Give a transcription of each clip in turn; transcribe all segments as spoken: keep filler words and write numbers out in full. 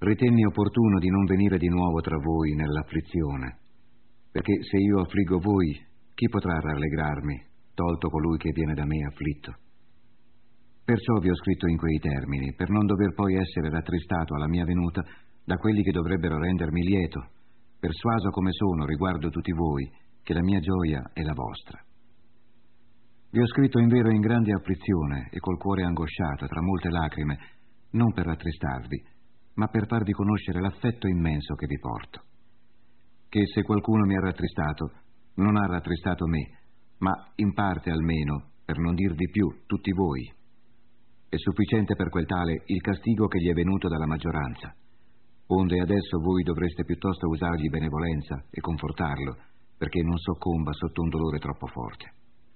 ritenni opportuno di non venire di nuovo tra voi nell'afflizione, perché se io affliggo voi, chi potrà rallegrarmi, tolto colui che viene da me afflitto? Perciò vi ho scritto in quei termini, per non dover poi essere rattristato alla mia venuta da quelli che dovrebbero rendermi lieto, persuaso come sono riguardo tutti voi, che la mia gioia è la vostra. Vi ho scritto in vero in grande afflizione e col cuore angosciato tra molte lacrime, non per rattristarvi, ma per farvi conoscere l'affetto immenso che vi porto. Che se qualcuno mi ha rattristato, non ha rattristato me, ma in parte almeno, per non dir di più, tutti voi. È sufficiente per quel tale il castigo che gli è venuto dalla maggioranza, onde adesso voi dovreste piuttosto usargli benevolenza e confortarlo, perché non soccomba sotto un dolore troppo forte.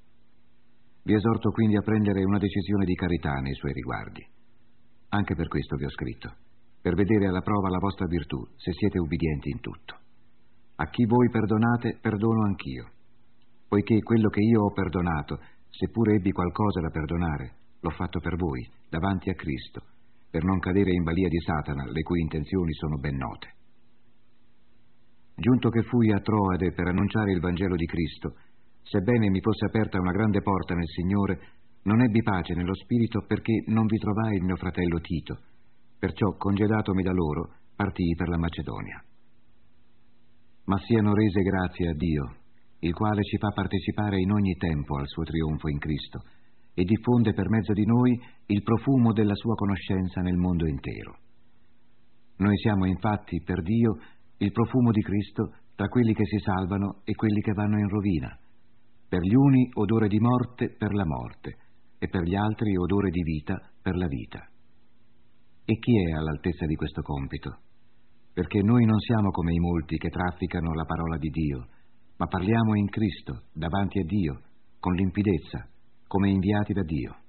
Vi esorto quindi a prendere una decisione di carità nei suoi riguardi. Anche per questo vi ho scritto, per vedere alla prova la vostra virtù, se siete ubbidienti in tutto. A chi voi perdonate, perdono anch'io, poiché quello che io ho perdonato, seppure ebbi qualcosa da perdonare, l'ho fatto per voi, davanti a Cristo, per non cadere in balia di Satana, le cui intenzioni sono ben note. Giunto che fui a Troade per annunciare il Vangelo di Cristo, sebbene mi fosse aperta una grande porta nel Signore, non ebbi pace nello spirito perché non vi trovai il mio fratello Tito, perciò congedatomi da loro, partii per la Macedonia. Ma siano rese grazie a Dio, il quale ci fa partecipare in ogni tempo al suo trionfo in Cristo e diffonde per mezzo di noi il profumo della sua conoscenza nel mondo intero. Noi siamo infatti per Dio il profumo di Cristo tra quelli che si salvano e quelli che vanno in rovina, per gli uni odore di morte per la morte e per gli altri odore di vita per la vita. E chi è all'altezza di questo compito? Perché noi non siamo come i molti che trafficano la parola di Dio, ma parliamo in Cristo, davanti a Dio, con limpidezza, come inviati da Dio.